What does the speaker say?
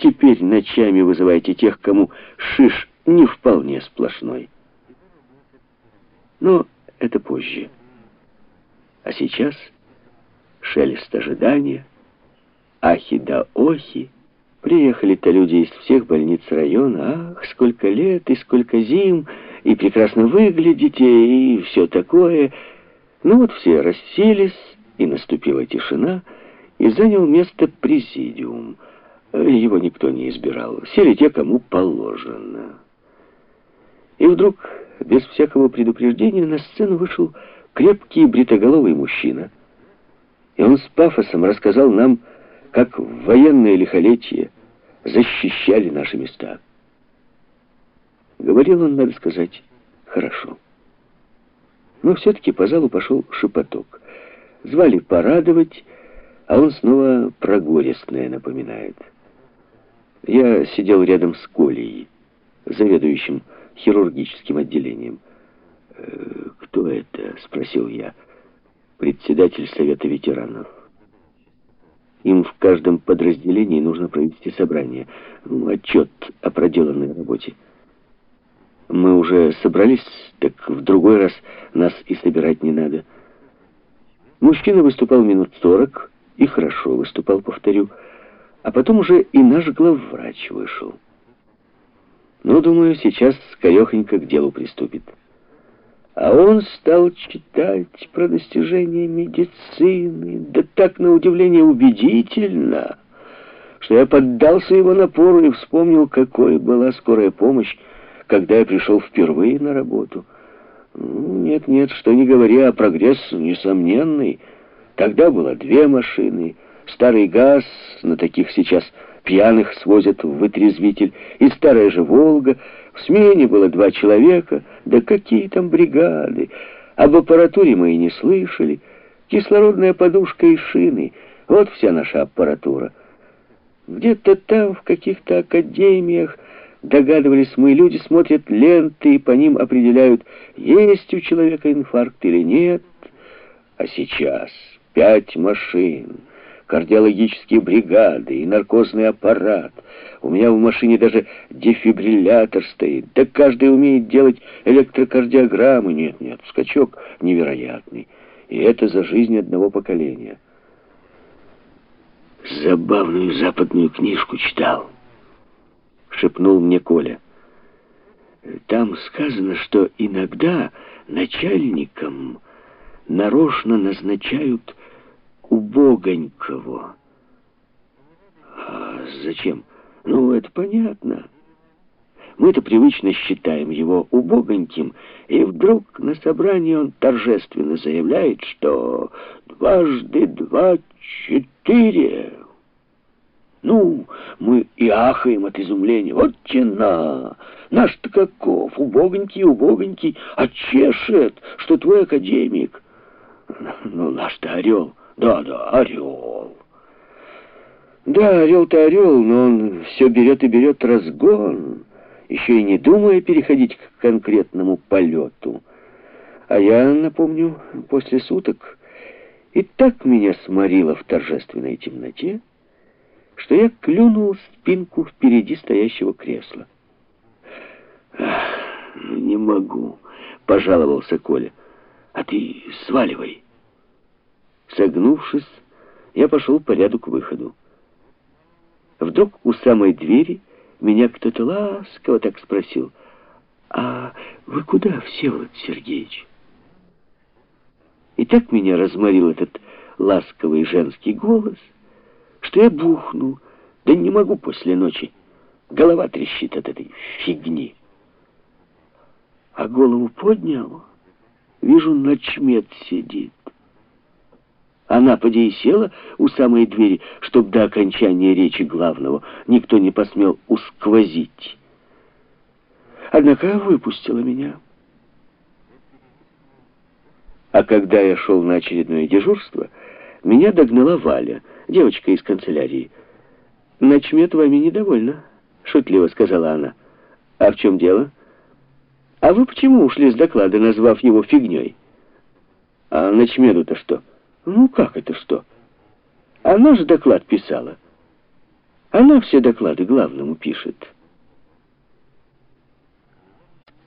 теперь ночами вызывайте тех, кому шиш не вполне сплошной. Но это позже. А сейчас шелест ожидания, ахи да охи. Приехали-то люди из всех больниц района. Ах, сколько лет и сколько зим, и прекрасно выглядите, и все такое. Ну вот все расселись, и наступила тишина, и занял место президиум. Его никто не избирал. Сели те, кому положено. И вдруг, без всякого предупреждения, на сцену вышел крепкий бритоголовый мужчина. И он с пафосом рассказал нам, как в военное лихолетие защищали наши места. Говорил он, надо сказать, хорошо. Но все-таки по залу пошел шепоток. Звали порадовать, а он снова про горестное напоминает. Я сидел рядом с Колей, заведующим хирургическим отделением. «Кто это?» — спросил я. «Председатель Совета ветеранов. Им в каждом подразделении нужно провести собрание, отчет о проделанной работе. Мы уже собрались, так в другой раз нас и собирать не надо». Мужчина выступал минут 40, и хорошо выступал, повторю, а потом уже и наш главврач вышел. Ну, думаю, сейчас скорехонько к делу приступит. А он стал читать про достижения медицины, да так, на удивление, убедительно, что я поддался его напору и вспомнил, какой была скорая помощь, когда я пришел впервые на работу. Нет, что ни говори, а прогресс несомненный. Тогда было 2 машины, старый ГАЗ, на таких сейчас пьяных свозят в вытрезвитель, и старая же «Волга». В смене было 2 человека, да какие там бригады. Об аппаратуре мы и не слышали. Кислородная подушка и шины — вот вся наша аппаратура. Где-то там, в каких-то академиях, догадывались мы, люди смотрят ленты и по ним определяют, есть у человека инфаркт или нет. А сейчас 5 машин, кардиологические бригады и наркозный аппарат. У меня в машине даже дефибриллятор стоит. Да каждый умеет делать электрокардиограммы. Нет, скачок невероятный. И это за жизнь одного поколения. «Забавную западную книжку читал», — шепнул мне Коля. «Там сказано, что иногда начальникам нарочно назначают убогонького». «А зачем?» «Ну, это понятно. Мы-то привычно считаем его убогоньким, и вдруг на собрании он торжественно заявляет, что 2 × 2 = 4. Ну, мы и ахаем от изумления. Вот тена! Наш-то каков, убогонький, а чешет, что твой академик. Ну, наш-то орел. Да, орел. Да, орел-то орел, но он все берет и берет разгон, еще и не думая переходить к конкретному полету. А я, напомню, после суток и так меня сморило в торжественной темноте, что я клюнул спинку впереди стоящего кресла. «Не могу», — пожаловался Коля. «А ты сваливай». Согнувшись, я пошел по ряду к выходу. Вдруг у самой двери меня кто-то ласково так спросил: «А вы куда, Всеволод Сергеевич?» И так меня разморил этот ласковый женский голос, что я бухнул. Да не могу после ночи. Голова трещит от этой фигни. А голову поднял, вижу, начмет сидит. Она, поди, и села у самой двери, чтоб до окончания речи главного никто не посмел усквозить. Однако выпустила меня. А когда я шел на очередное дежурство, меня догнала Валя, девочка из канцелярии. «Начмет вами недовольна», — шутливо сказала она. «А в чем дело? А вы почему ушли с доклада, назвав его фигней?» «А начмету-то что?» «Ну как это что? Она же доклад писала. Она все доклады главному пишет.